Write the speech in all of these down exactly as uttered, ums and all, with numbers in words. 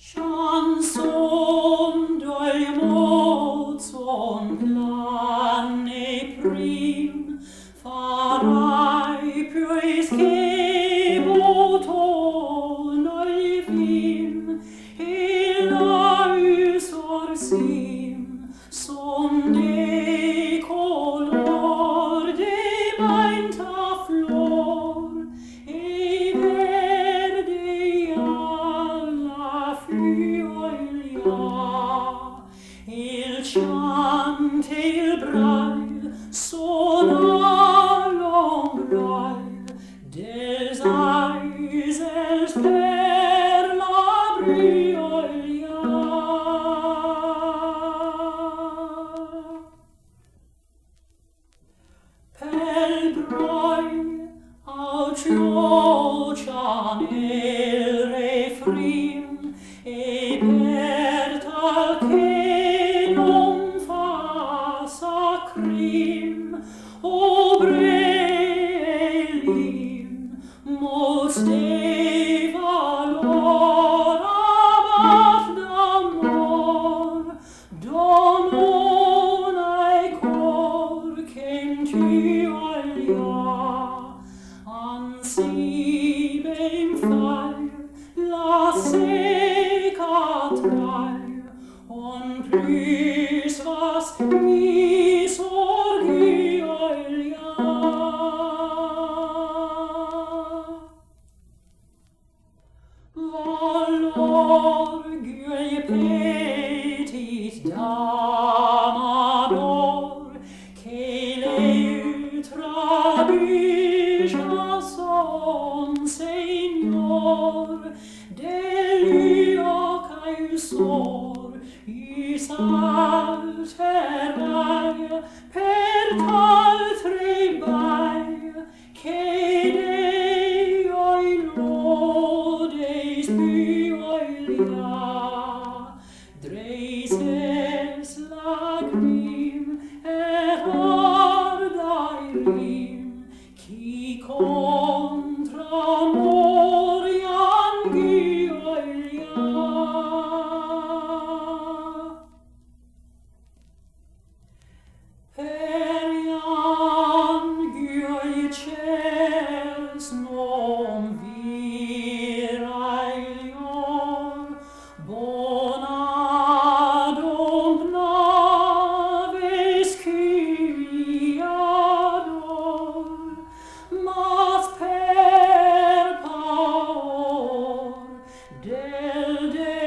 Chanson dolmozon plane prim, farai puis cebuto noi vim, et laus orsim, som de color de mainta flor, e verde alla fioglia, il chante il braille, sona l'ombraille, des aisels per la briolia. Pel broil auciocian il refrim, e per tal che non fa sacrim, obre elim, mos de valor abat d'amor, domonae cor centiolia, ansi ben fai la seca trai, on plus vas mi sorgiolia. Valor guei petit damador, che l'eutra bija son segnor, delio caesor, is alterai per tal tribai, che Deo in lodes biolia, dreises lacrim et ardai rim, qui contra moriam gioia. Periam gioi cels non virailior, bonadum naves ciliador, mas per paor del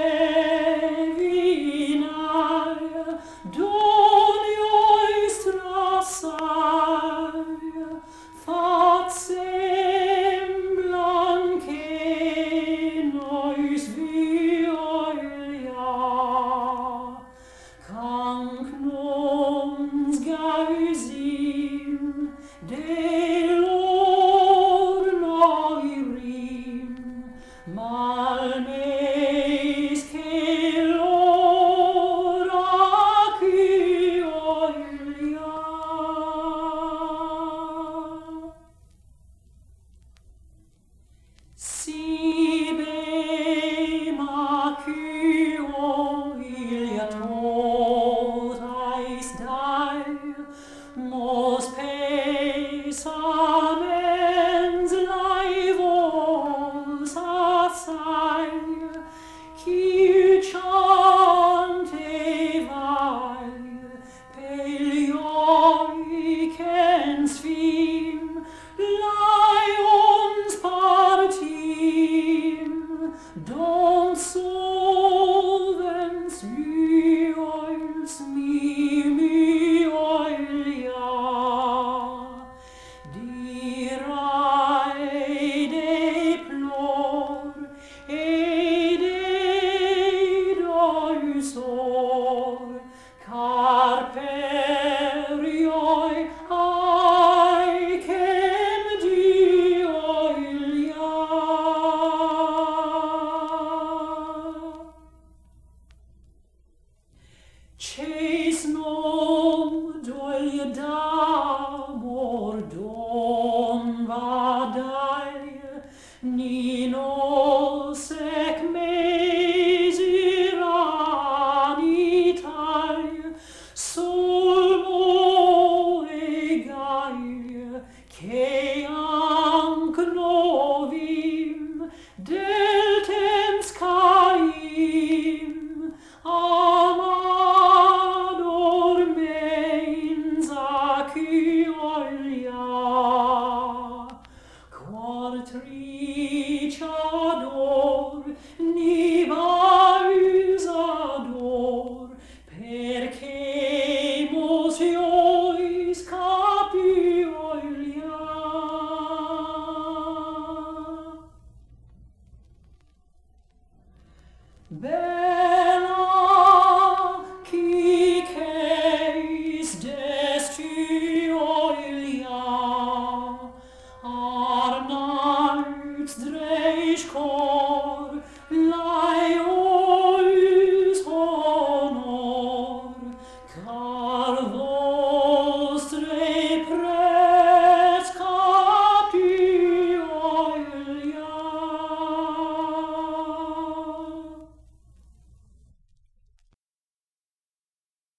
divinae doniois trassae, fat semblan che nois violia, canc nons gausim delor noi rim, malmes che lor aciolia. Sibe maciolia totais dai, mos pesamens laevos assai, qui chantevai pelioicens fim, lions partim, dom solvens mioils mimiolia, dirae deplor, ed eidosor, carperioi aecem dioilia. Ces nom dolia d'amor don vadai, ni nos ec mesi Artriciador, niva usador, perché mos capiolia. Bella qui ceis destiolia, arnauts dreis